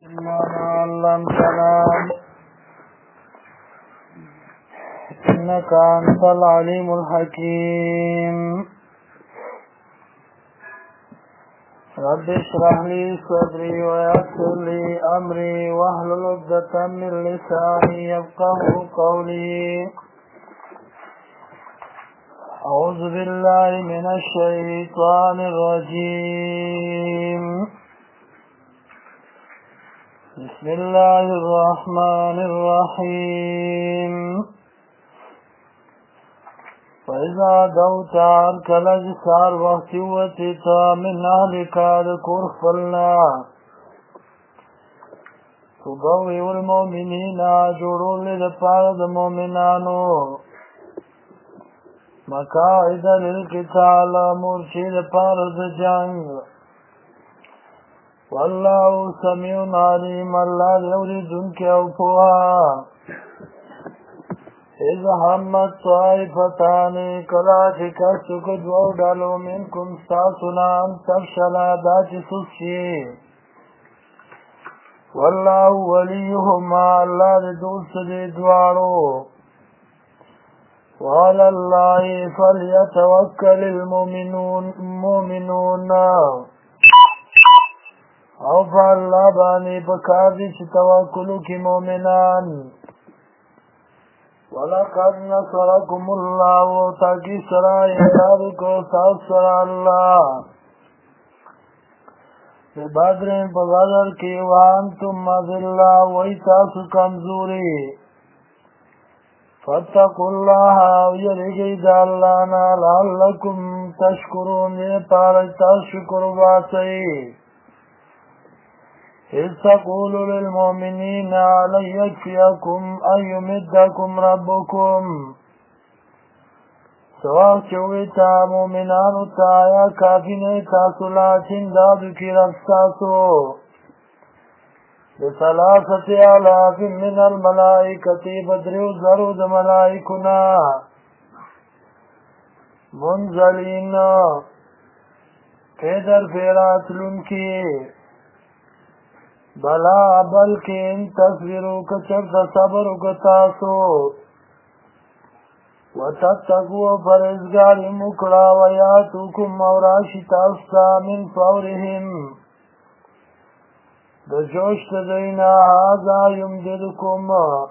ما علمتنا إنك أنت العليم الحكيم. رب اشرح لي صدري ويسر لي أمري واحلل عقدة من لساني يفقهوا قولي. أعوذ بالله من الشيطان الرجيم. بسم الله الرحمن الرحيم. فإذا دوت عنك الأجسار وقتوتت من أهلك ذكر فلنا تضوي المؤمنين جرور لدفارد المؤمنانو مقاعد للقتال مرشد فارد جنگ. والله سميع عليم. الله يريدك أوفوها إذا همت طائفتان كلاتك سكت وودلوا منكم ساسنا أن تفشلا داج سسي. والله وليهما. الله لدوس لدوارو. وعلى الله فليتوكل المؤمنون. او فالله بانی بکاردی چی توکلو کی مومنان. ولقد نصركم الله تاکی سرائی امدادو کو ساس سرا اللہ ببادرین بغادر کی وانتم مذلہ ویتاسو کمزوری. فاتقوا الله ويرجي دالانا لعلكم تشكرون. يطارك شكر باسي. إذ تقول للمؤمنين ألن يكفيكم أن يمدكم ربكم. سواء شويتا مؤمنان تايا كافين تاسلاتين دادو كي رفساسو بثلاثة آلاف من الملائكة بدريو زرود ملائكنا منزلين پیدر پیرات لنکی. بلا بلکہ ان تصویروں کا چرد صبر کتاسو وتتقوا فرزگار مکڑا ویاتوکم اوراشی تاستا من فورهم دجوشت دینا هذا یمددکم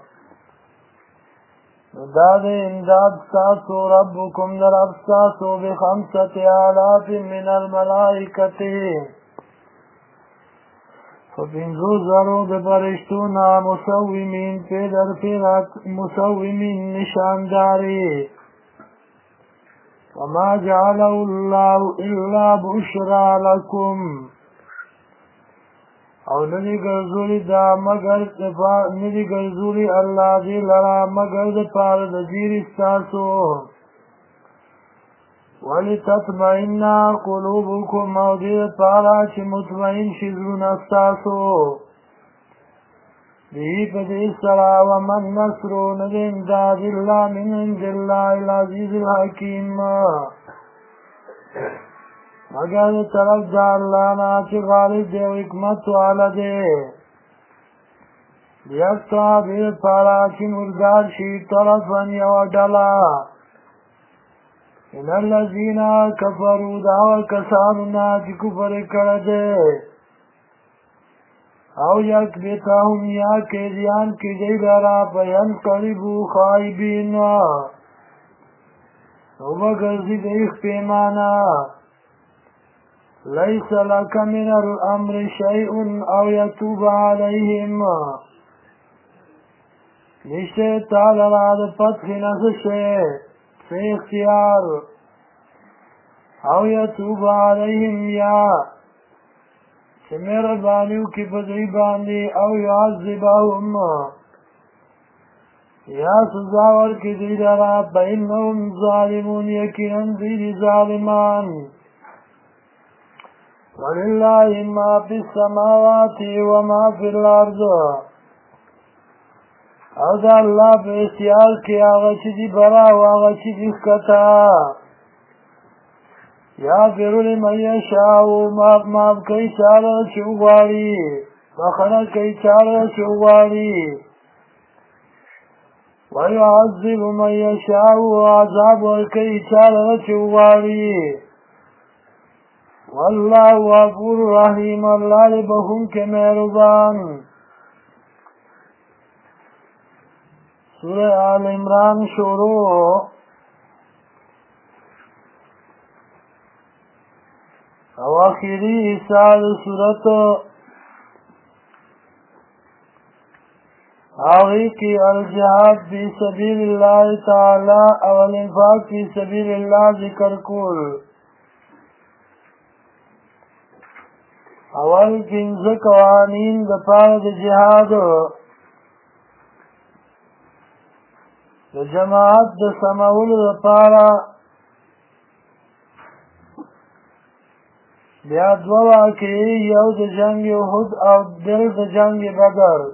داد امداد ساسو ربکم در افساسو بخمسة آلاف من الملائکتی فبنزو زرو ببرشتونا مسومین پیدر پیرات مسومین نشانداری. وما جعله الله إلا بشرى لكم. او ندی گرزولی دا مگر ندی گرزولی اللہ دی لرا مگر دا پار دا جیر استاسو. ولتطمئن قلوبكم او دی پارا چی مطمئن شزرون استاسو دی پدی سرا ومن نصرو ندی امداد اللہ من عند اللہ العزیز الحکیم مگر طرف دا اللہ نا چی غالب دے و حکمت والا دے. لیکتا دی پارا چی مردار شی طرفا یو ڈلا. ان الذين كفروا دعوا كساننا چی کفر کرده او یک بیتاهم یا کیدیان کی دی لرا پین قلبو خائبین او بگرزی دیخ پیمانا. لیس لک من الامر شیء او یتوب علیهم. نشتے تالرا دا فتح نسشے سے اختیار او یتوب علیہم یا چه مہربانیو کی بدری باندی او یعذبهم یا سزاور کی دیدارا بینهم ظالمون یقیناً دید ظالمان. وللہ ما فی السماوات وما فی الارض. او دا اللہ پہ اختیار کی آغا چی دی برا و آغا چی دی کتا. یا فرو لمن یشاء ماف کئی چالا چو غاری بخنه کوي چاله چې وغواړي ويعذب من يشاء وعذاب ورکوي چاله چې وغواړي والله غفور رحیم الله دې بخښونکی مهربان. سورہ آل عمران شروع. او آخری حصہ د سورت آغی کی الجہاد فی سبیل اللہ تعالی او الانفاق فی سبیل اللہ ذکر کول. اول پنځه قوانین د پاره د جهاد د جماعت د سمولو لپاره، بیا دوه واقعې، یو د جنگ احد او بل د جنگ بدر.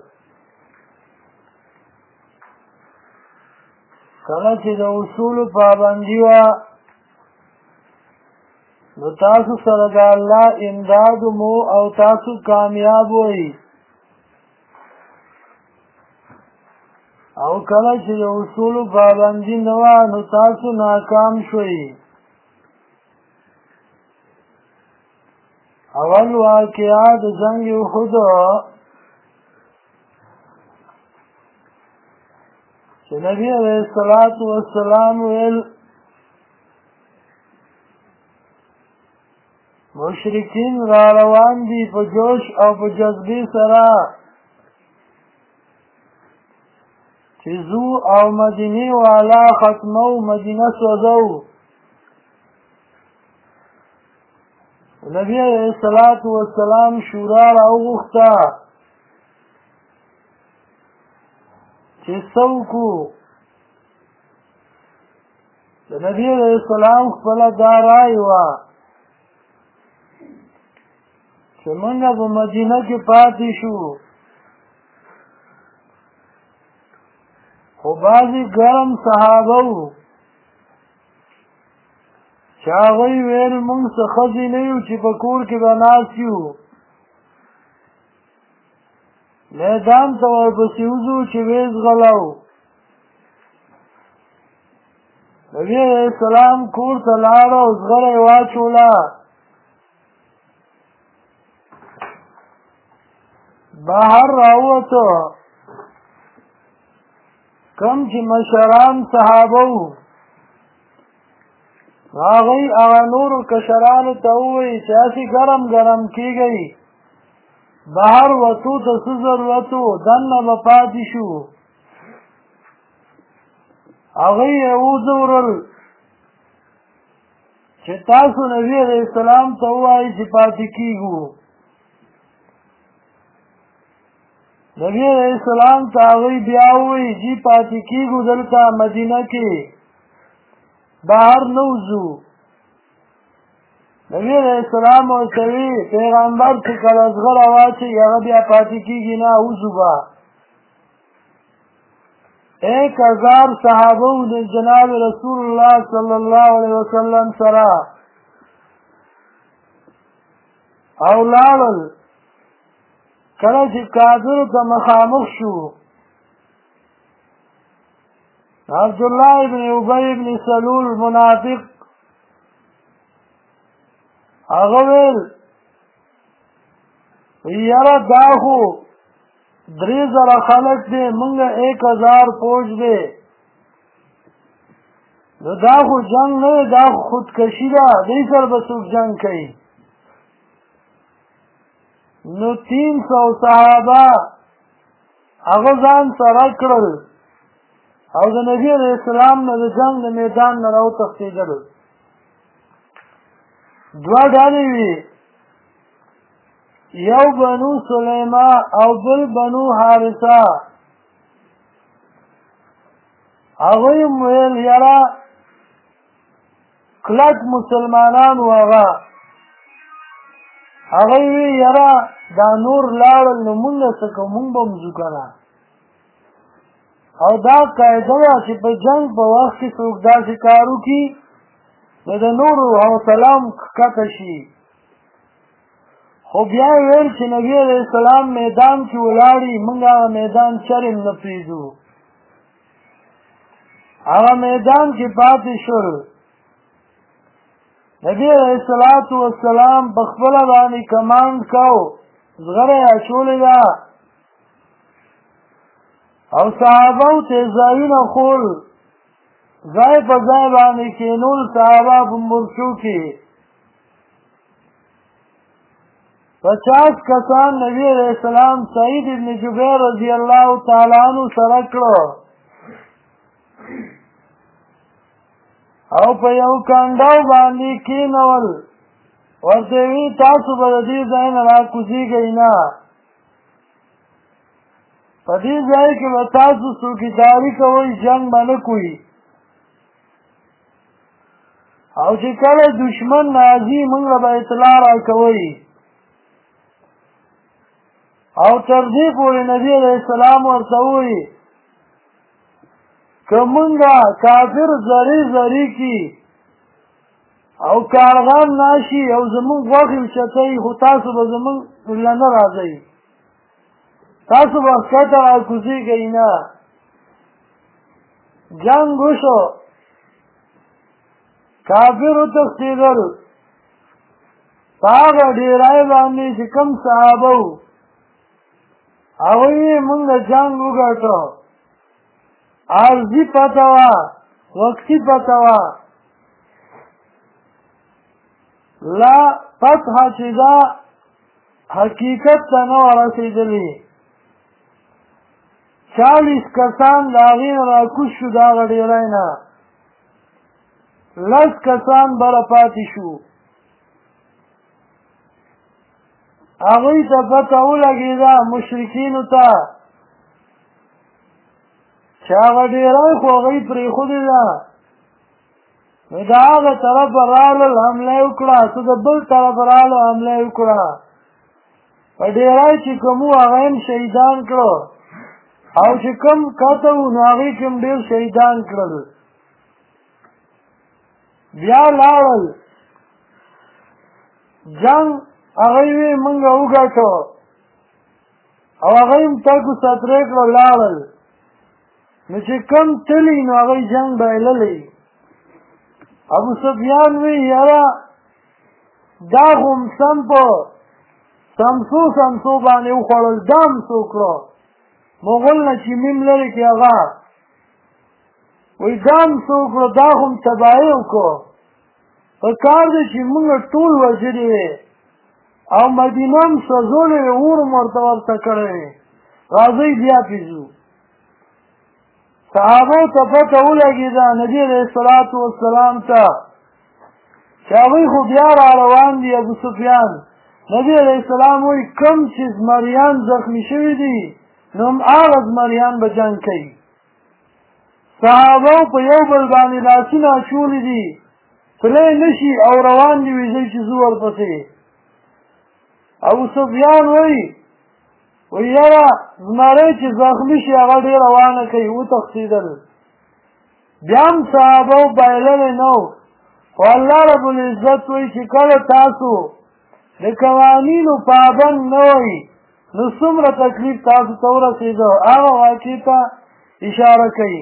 کله چې د اصولو پابندي وه نو تاسو سره د الله امداد مو او تاسو کامیاب وئ، او کله چې د اصولو پابندي نه وه نو تاسو ناکام شوئ. اول واقعه د جنگ احد چې نبی علیه الصلاة والسلام ویل مشرکین را روان دي په جوش او په جذبې سره چې ځو او مدینې والا ختمو، مدینه سوځو. نبی علیه الصلاة والسلام شورا راوغوښته چې څه وکړو. د نبی علیه السلام خپله دا رایه وه چې موږ په مدینه کې پاتې شو، خو بعضې ګرم صحابه وو چې هغوی ویل موږ څه ښځې نه یو چې په کور کې به ناست یو، میدان ته ورپسې وځو چې ویې ځغلو. نبي علیه السلام کور ته لاړه او زغره یې واچوله. بهر راووتو، کم چې مشران صحابه وو هغوی هغه نورو کشرانو ته ووایي چې هسې ګرم ګرم کېږئ، بهر وتو ته څه ضرورت و، دننه به پاتې شو. هغوی یې وځورل چې تاسو نبي علیه السلام ته ووایئ چې پاتې کېږو. نبی علیہ السلام ته هغوی بیا ووایي چې پاتې کېږو دلته مدینه کې، بهر نه وځو. نبی علیہ السلام ورته وی پیغمبر چې کله زغره واچوي هغه بیا پاتې کېږي نه، وځو به. 1000 صحابه د جناب رسول الله صلی الله علیه وسلم سره او لاړل. کله چې کافرو ته مخامخ شو، عبدالله ابن ابی ابن سلول منافق هغه ویل یاره دا خو 3000 خلک دی، موږ 1000 فوج دی، نو دا خو جنگ نه دی، دا خو خودکشي ده، دې سره به څوک جنگ کوي. نو 300 صحابه هغه ځان سره کړل او د نبي علیه السلام نه د جنگ د میدان نه راوتښتېدل. دوه ډلې وي، یو بنو سلیمه او بل بنو حارثه. هغوی ویل یاره کلک مسلمانان و هغه وی یاره دا نور لاړل نو مونږ څه کوو، مونږ به ځو که نه. او دا قاعده ده چې په جنګ په وخت کې څوک داسې کار وکړي نو د نورو حوصله هم ښکته شي. خو بیا ویل چې نبی علیہ السلام میدان کې ولاړی موږ هغه میدان چرم نه پریږدو هغه میدان کې پاتې شول نبی علیہ السلام په خپله باندې کمانډ کو زغره یې اچولې ده او صحابه ته ځایونه خول ځای په ځای باندې کېنول صحابه په مورچو کې 50 کسان نبی علیہ السلام سعید ابن جبیر رضی اللہ تعالی عنہ سره کړو او په یو کانډاو باندې کېنول ورته وی تاسو به د دې ځای نه راکوزیږئ نه په دې ځای کې به تاسو څوکیداري کوئ جنګ به نه کوئ او چې کله دشمن نازي موږ به اطلاع راکوئ او تر دې پورې نبی علیہ السلام ورته وویل که مونږه کافر زری کی او کارغان ناشي او زمونږ غوښې اوچتوي خو تاسو به زمونږ له نه راځئ تاسو به ښکته راکوزیږئ نه جنګ وشو کافر وتښتېدل په هغه ډېرای باندې چې کوم صحابه وو هغوی یې مونږ جنګ وګټو عرضی پته وه وقتي پته وه لا فتح چې دا حقیقت ته نه ورسېدلې 40 کسان د هغې نه راکوز شو د هغه ډېری نه 10 کسان بره پاتې شو هغوی ته پته ولګېده مشرکینو ته چې هغه ډېری خو هغوی پرېښودې ده نو د هغه طرفه رالل حمله یې وکړه څه د بل طرفه رالو حمله یې وکړه په ډېری چې کوم وو هغه هم شهیدان کړو او چې کوم کته وو نو هغوی کې هم ډېر شهیدان کړل بیا لاړل جنګ هغوی وی موږ وګټو او هغوی هم تګو سترې کړو لاړل نو چې کم تلی نو هغوی جنګ بایللی ابو سفیان وی یاره دا خو م سم په سمسو باندې وخوړل دا م څه وکړو مغل نه چې میم لرې کړي هغه وی دا م څه وکړو دا خو م تباهي وکړو په کار دی چې موږ ټول وژلي وې او مدینه م سوځولې وې اور م ورته کړی وې راځئ بیا پې ځو صحابو ته پته ولګېده نبي علیه الصلاة والسلام ته چې هغوی خو بیا را روان دي ابو سفیان نبي علیه السلام وایي کوم چې زمریان زخمي شوي دي نو هغه زمریان به جنګ کوي صحابو په یو بل باندې لاسونه اچولي دي تللی نه شي او روان دي ویځئ چې زه ورپسې ابو سفیان وایي یاره زمری چې زخمي شي هغه ډېره وانه کوي وتښتېدل بیا هم صحابه بایللی نه و خو الله رب العزت وایي چې کله تاسو د قوانینو پابند نه وئ نو څومره تکلیف تاسو ته ورسېده هغه واقع ته اشاره کوي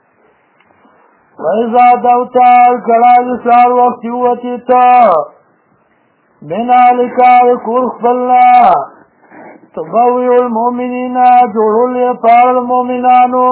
وإذا دوتا کله د سهار وخت ووتې ته من اهلک د کور خپل نه تبوئ المؤمنین جوړول یې پاره د مؤمنانو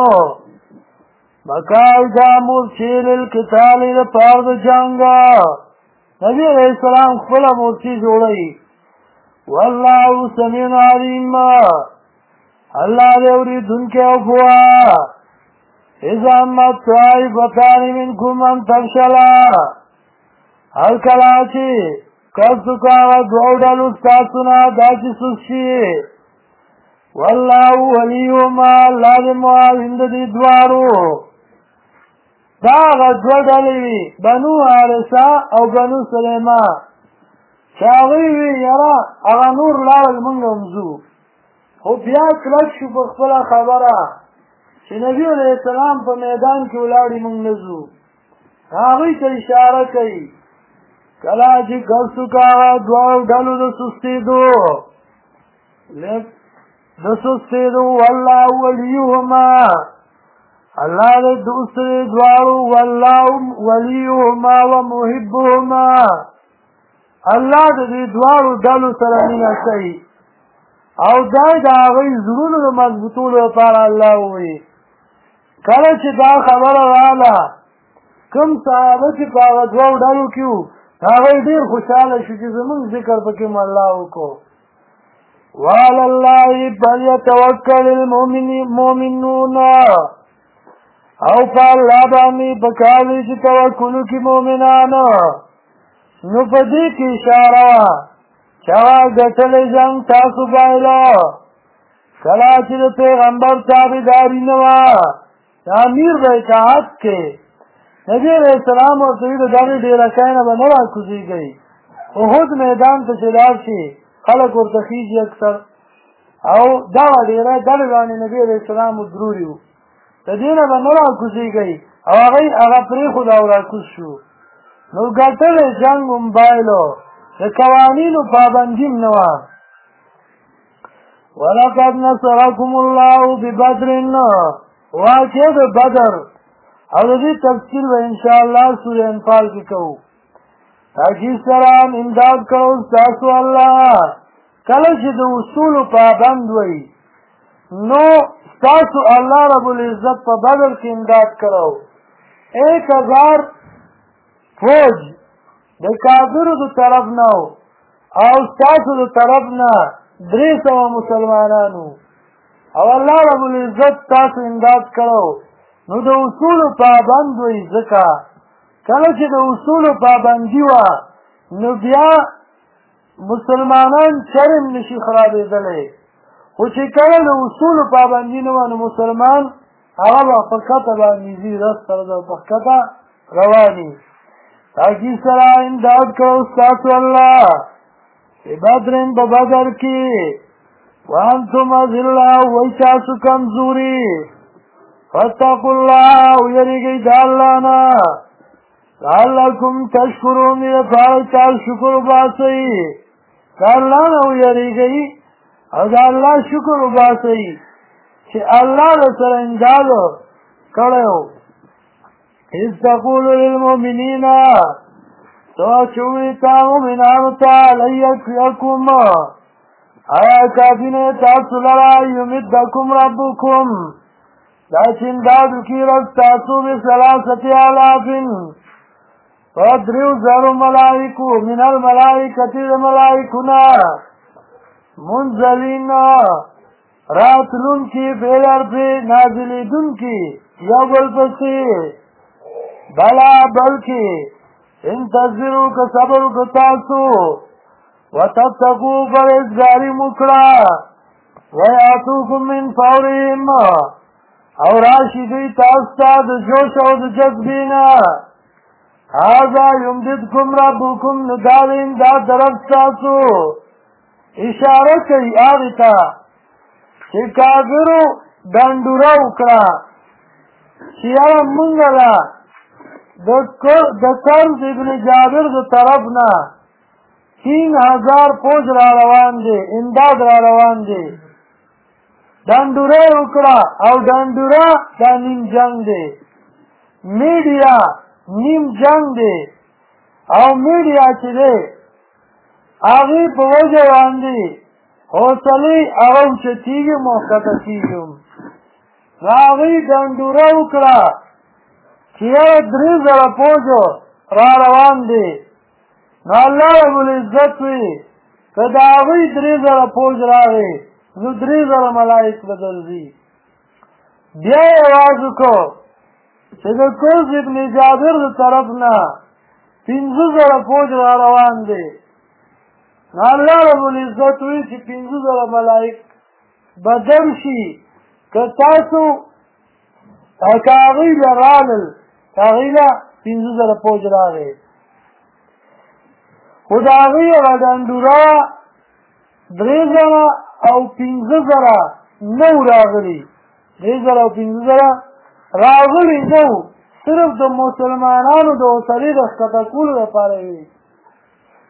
مقاعد مورچې للقتال لپاره د جنګ نبي علیه السلام خپله مورچې جوړوي والله سمیع علیم الله دې اورېدونکی او پوه اذا ما طائفتان منکم ان تفشلا هر کله چې کس کاغه دوه ډلو ستاسو نه دا چې سست شي والله وليهما الله دې معاون د دې دواړو دا هغه دوه ډلې وي بنو حارثه او بنو سلیمه چې هغوی وي یاره هغه نور لاړل موږ هم ځو خو بیا کلک شو په خپله خبره چې نبي علیه السلام په میدان کې ولاړې موږ نه ځو هغوی ته اشاره کوي کله چې ګرځو کاغه دوه ډلو د سستېدو والله وليهما الله دې دوست دواړو والله وليهما ومحبهما الله دې دواړو ډلو سره مینه کوي او دا د هغوی زړونو د مضبوطولو لپاره الله وایي کله چې دا خبره راغله کوم صحابه چې په هغه دوو ډلو کې وو هغوی ډېر خوشحاله شو چې زمونږ ذکر پکې مو الله وکړو وعلى الله فليتوکل المؤمنون او په الله باندې پکار دی چې توکل وکړي مؤمنان نو په دې کې اشاره وه چې هغه ګټلی جنګ تاسو بایله کله چې د پیغمبر تابعداري نه وه د امیر به اطاعت کې نبي علیه السلام ورته وي د دغې ډېرکۍ نه به نه راکوزېږئ احد میدان ته چې لاړ شي خلک ورته خیږي اکثر او دغه ډېری ډلې باندې نبي علیه السلام ودروري وو د دې نه به نه راکوزېږئ او هغوی هغه پرېښود او راکوز شو نو ګټلی جنګ هم بایلو د قوانینو پابندي هم نه وه ولقد نصرکم الله ببدر واقع د بدر او د دې تفصیل به انشاءالله سورې انفال کې کوو تاکید سره امداد کړو ستاسو الله کله چې د اصولو پابند وئ نو ستاسو الله رب العزت په بدر کې امداد کړو 1000 فوج د کافرو د طرف نه او ستاسو د طرف نه 300 مسلمانانو او الله رب العزت تاسو امداد کړو نو د اصولو پابند وئ ځکه کله چې د اصولو پابندي وه نو بیا مسلمانان چرم نشي خرابېدلی خو چې کله د اصولو پابندي نه وه نو مسلمان هغه به په ښکته باندې ځي رس سره د په ښکته رواني تاکید سره امداد کړو ستاسو الله بدرین په بدر کې وانتم اذله وای تاسو کمزوري فاتقوا الله ويرګي د الله نه لعلکم تشکرون لپاره تاسو شکر وباسئ د الله نه ویریږئ او د الله شکر وباسئ چې الله سره امداد کړی و اذ تقول للمؤمنین تو چې وایي تا مؤمنانو ته لن یکفیکم آیا کافي نه تاسو لره یمدکم ربکم دا چې امداد وکړي رب تاسو بثلاثة آلاف و3,000 ملائکو من الملائکة ملائکنا منزلین راتلون کی بیلر پی نازلیدون کی یو بل پسی بلا بلکی انتظرو که صبرو که تاسو وتتقو پرهیزګاری مکړه ویاتوکم من فورهم او راشي دوی تاسو ته د جوش او د جذبې نه هذا یمددکم ربکم نو دا د امداد طرف ستاسو اشاره کوي هغې ته چې کافرو ډنډوره وکړه چې یاره مونږه ده د کرز ابن جابر د طرف نه 3000 فوج را روان دی امداد را روان دی ډنډوره وکړه او ډنډوره دا نیم جنگ دی میډیا نیم جنگ دی او میډیا چې دی هغې په وجه باندې حوصلې هغه اوچتېږي موقته کېږي نو هغې ډنډوره وکړه چې یاره 3000 فوج را روان دی نو الله رب العزت وی که د هغوی 3000 فوج راغی نو 3000 ملائک به درځي بیا یې اواز وکړو چې د کرز ابن جابر د طرف نه 15000 فوج را روان دی نو الله رب العزت وی چې 15000 ملائک به درشي که تاسو که هغوی له رالل که هغوی له 15000 فوج راغی خو د هغوی هغه ډنډوره 3000 او 15000 نو راغلي 3000 او 15000 راغلي نو صرف د مسلمانانو د حوصلې د ښکته کولو لپاره وي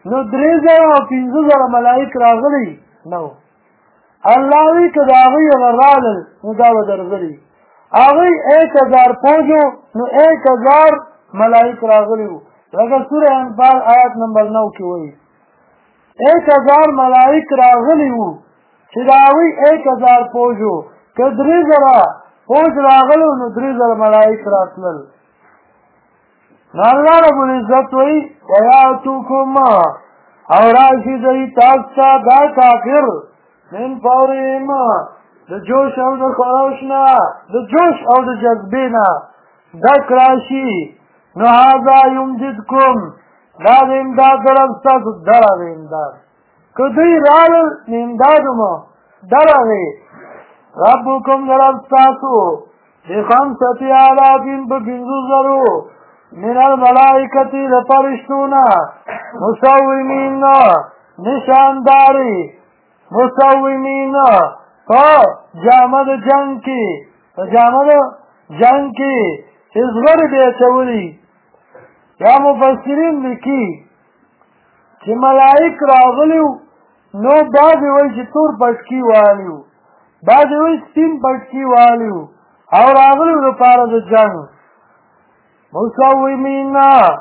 نو 3000 او 15000 ملائک راغلي نو الله وی که د هغوی رالل نو دا به درغلي هغوی 1000 پوجو نو 1000 ملائک راغلي وو لکه سوره انفال آیات نمبر 9 کې وایي 1000 ملائک راغلي وو چې د هغوی 1000 پوجو که 3000 پوج راغلو نو 3000 ملائک راتلل نو الله رب العزت وایي ویاتوکم او راشي دوی تاسو ته دا کافر من فورهم د جوش او د خروش نه د جوش او د جذبې نه ډک راشي نو هذا یمددکم دا د امداد طرف ستاسو درغې امداد که دوی رالل نو امداد مو درغې ربکم طرف ستاسو بخمسة آلاف په 50,000 من الملائکة د فرشتونه مسومین نشانداری مسومین په جامه د جنگ کې په جامه د جنگ کې چې زغرې به اچولي یا مفسرین لیکي چې ملائک راغلي نو بعضې وایي چې تور پټکي والي وو بعضې وایي سپین پټکي والي وو او راغلي لپاره د جنگ مسومین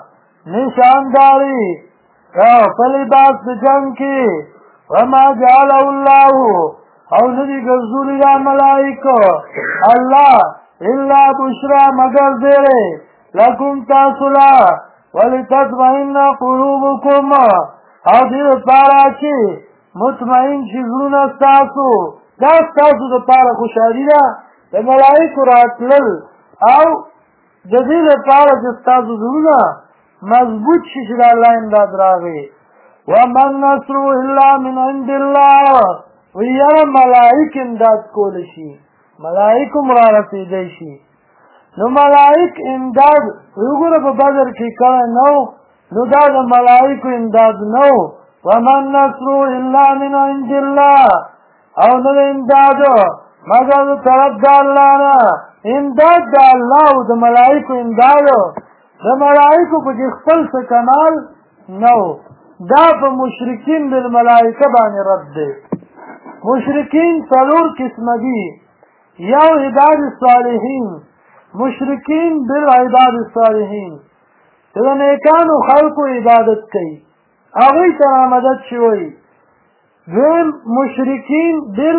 نشانداری په لباس د جنگ کې وما جعله الله او ندی گرزولی دا ملائکو اللہ الا بشرا مگر دیرے لکم تاسولا ولتطمئن قلوبکم او دیر پارا چی مطمئن شزرون استاسو دا استاسو دا پارا خوشحالی دا دا ملائکو راتلل او دا دیر پارا جستاسو زرون مضبوط ششد اللہ امداد راغی ومن نصر الا من عند الله ویاره ملائک امداد کول شي ملائک را رسیدی شي نو ملائک امداد وګوره په بدر کې کړه نو دا د ملائکو امداد نو ومن نصر الا من عند الله او نو امداد مگر طرف د الله نه امداد د الله او د ملائکو امداد د ملائکو په خپل څه کمال نو دا په مشرکین بالملائکه باندې رد دی مشرکین څلور قسمه دي یو عباد الصالحین مشرکین بالعباد الصالحین چې د نیکانو خلقو عبادت کوي هغوی ته مدد شوی دویم مشرکین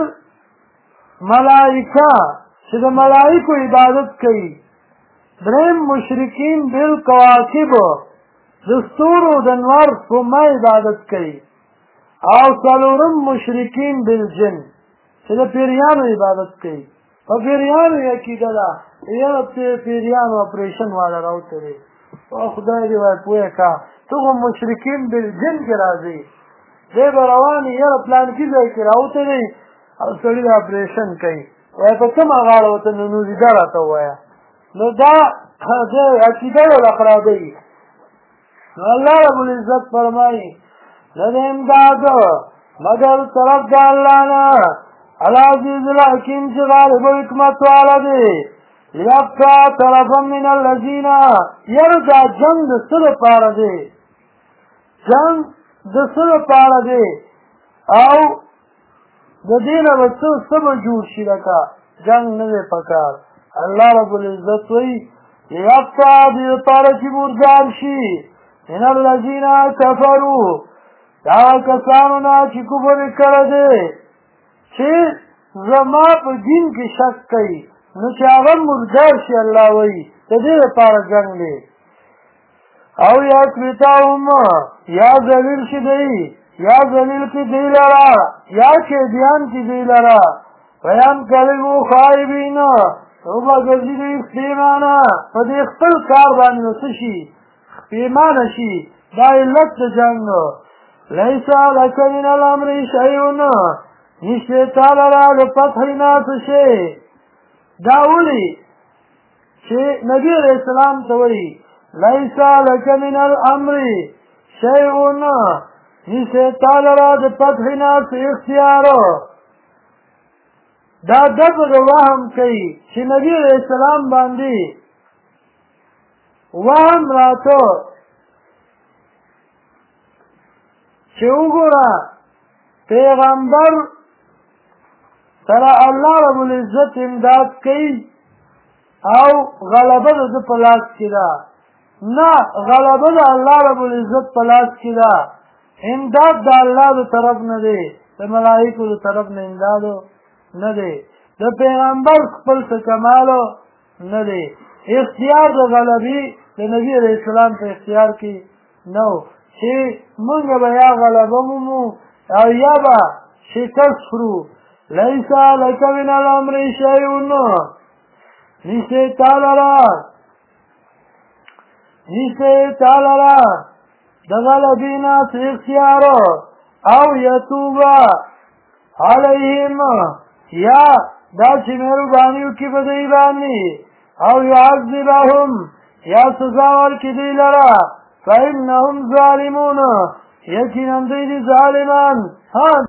بالملائکه چې د ملائکو عبادت کوي دریم مشرکین بالکواکب د ستورو د انوار سپوږمۍ عبادت کوي او څلورم مشرکین بالجن چې د پیریانو عبادت کوي په پیریانو یې عقیده ده یاره پیریانو اپریشن والا راوتلی او خدای دې وایي پوه کا ته خو مشرکین بالجن کې راځي دی به روانې یاره پلانکي ځای کې راوتلی او سړي د اپریشن کوي وایي په کومه غاړه ورته ننوځېده راته ووایه نو دا عقیده ولا خرابوي نو الله رب العزت فرمایي نه د امداد مگر طرف د الله نه العزیز الحکیم چې غالب و حکمت والا دی لیبقا طرفا من الذین یره دا جنگ د څه لپاره دی جنگ د څه لپاره دی او د دې نه به څه به جوړ شي لکه جنگ نه دی پکار الله رب العزت وایي لیبقا دې لپاره چې مردار شي من الذین کفروا دا کسانو نه چې کفر کړی دی چې زما په دین کې شک کوي نو چې هغه مردار شي الله وایي د دې لپاره جنګ دی او یا کریتاهم یا ذلیل شي دی یا ذلیل کې دی لرا یا قیدیان کې دی لرا بیان کلمو خائبین او به ګرځي دی پیمانه په دې خپل کار باندې نو څه شي پیمانه شي دا علت د جنګ لیس لک من الامر شیء نشته تعالی را د فتح نه څه شی دا ولي چې نبی علیہ السلام ته وایي لیس لک من الامر شیء نشته تعالی را د فتح نه څه اختیار دا دغه وهم کوي چې نبی علیہ السلام باندې وهم راته چې وګوره پیغمبر سره الله رب العزت امداد کوي او غلبه د ده په لاس کې ده نه غلبه د الله رب العزت په لاس کې ده امداد د الله د طرف نه دی د ملائکو د طرف نه امدادو نه دی د پیغمبر خپل څه کمالو نه دی اختیار د غلبې د نبي علیه السلام په اختیار کې نه و چې موږ به یا غلبه مومو او یا به شکست خورو لیس لک من الامر شیء نشته تعالی را د غلبې نه څه اختیارو او یتوبه علیهم یا دا چې مهرباني وکړي په دوی باندې او یعذبهم یا سزا ورکړي دوی لره فإنهم ظالمون یقینا دوی دي ظالمان